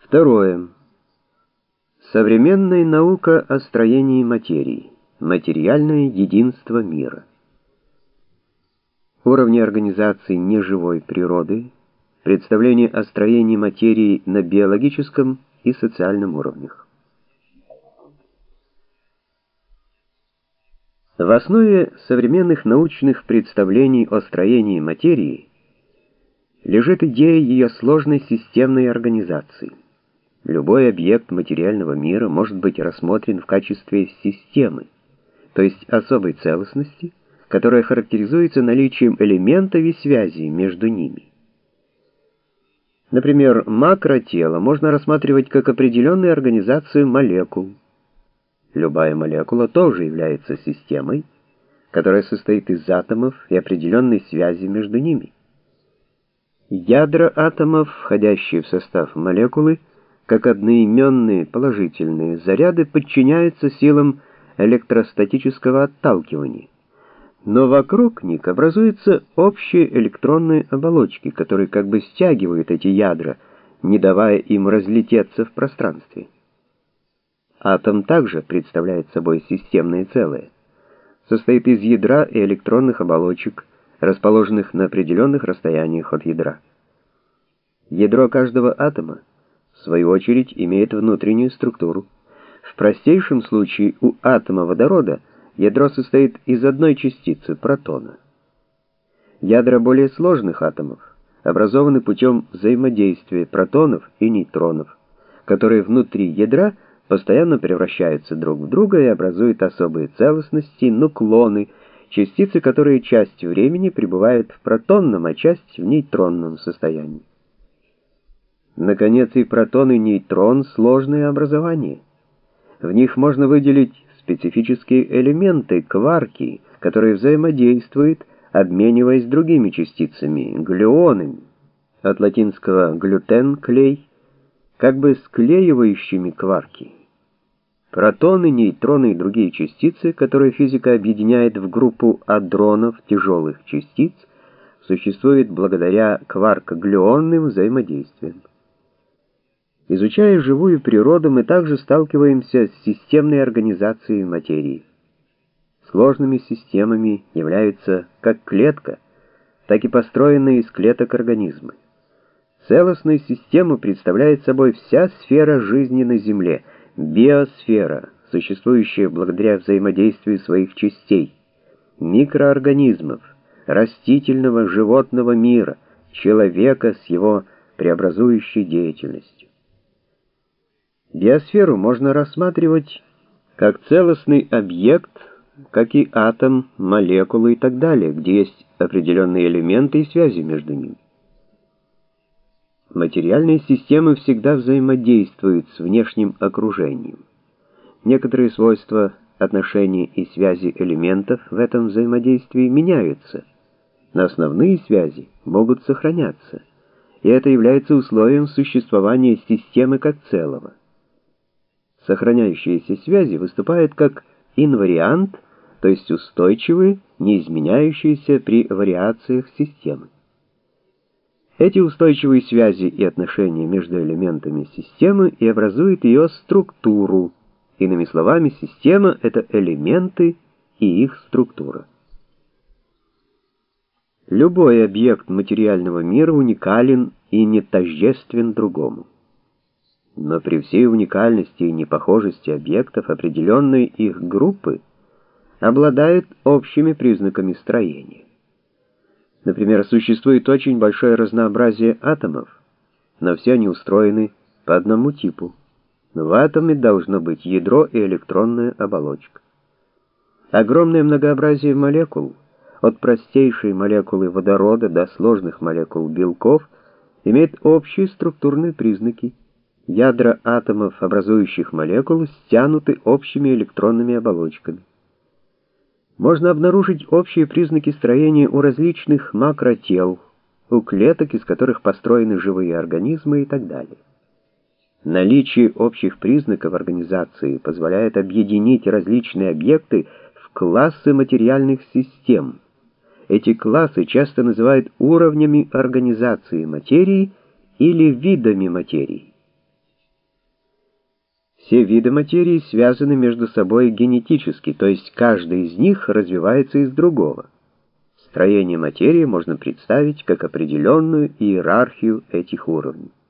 Второе. Современная наука о строении материи. Материальное единство мира. Уровни организации неживой природы. Представление о строении материи на биологическом и социальном уровнях. В основе современных научных представлений о строении материи лежит идея ее сложной системной организации. Любой объект материального мира может быть рассмотрен в качестве системы, то есть особой целостности, которая характеризуется наличием элементов и связей между ними. Например, макротело можно рассматривать как определенную организацию молекул. Любая молекула тоже является системой, которая состоит из атомов и определенной связи между ними. Ядра атомов, входящие в состав молекулы, как одноименные положительные заряды, подчиняются силам электростатического отталкивания. Но вокруг них образуются общие электронные оболочки, которые как бы стягивают эти ядра, не давая им разлететься в пространстве. Атом также представляет собой системное целое. Состоит из ядра и электронных оболочек, расположенных на определенных расстояниях от ядра. Ядро каждого атома, в свою очередь, имеет внутреннюю структуру. В простейшем случае у атома водорода ядро состоит из одной частицы, протона. Ядра более сложных атомов образованы путем взаимодействия протонов и нейтронов, которые внутри ядра постоянно превращаются друг в друга и образуют особые целостности, нуклоны, частицы, которые часть времени пребывают в протонном, а часть в нейтронном состоянии. Наконец, и протон, и нейтрон — сложные образования. В них можно выделить специфические элементы, кварки, которые взаимодействуют, обмениваясь другими частицами, глюонами, от латинского глютен — клей, как бы склеивающими кварки. Протоны, нейтроны и другие частицы, которые физика объединяет в группу адронов, тяжелых частиц, существуют благодаря кварк-глюонным взаимодействиям. Изучая живую природу, мы также сталкиваемся с системной организацией материи. Сложными системами являются как клетка, так и построенные из клеток организмы. Целостную систему представляет собой вся сфера жизни на Земле, биосфера, существующая благодаря взаимодействию своих частей, микроорганизмов, растительного, животного мира, человека с его преобразующей деятельностью. Биосферу можно рассматривать как целостный объект, как и атом, молекулы и так далее, где есть определенные элементы и связи между ними. Материальные системы всегда взаимодействуют с внешним окружением. Некоторые свойства, отношения и связи элементов в этом взаимодействии меняются, но основные связи могут сохраняться, и это является условием существования системы как целого. Сохраняющиеся связи выступают как инвариант, то есть устойчивые, не изменяющиеся при вариациях системы. Эти устойчивые связи и отношения между элементами системы и образуют ее структуру. Иными словами, система — это элементы и их структура. Любой объект материального мира уникален и не тождествен другому. Но при всей уникальности и непохожести объектов определенные их группы обладают общими признаками строения. Например, существует очень большое разнообразие атомов, но все они устроены по одному типу. В атоме должно быть ядро и электронная оболочка. Огромное многообразие молекул, от простейшей молекулы водорода до сложных молекул белков, имеет общие структурные признаки. Ядра атомов, образующих молекулы, стянуты общими электронными оболочками. Можно обнаружить общие признаки строения у различных макротел, у клеток, из которых построены живые организмы и так далее. Наличие общих признаков организации позволяет объединить различные объекты в классы материальных систем. Эти классы часто называют уровнями организации материи или видами материи. Все виды материи связаны между собой генетически, то есть каждый из них развивается из другого. Строение материи можно представить как определенную иерархию этих уровней.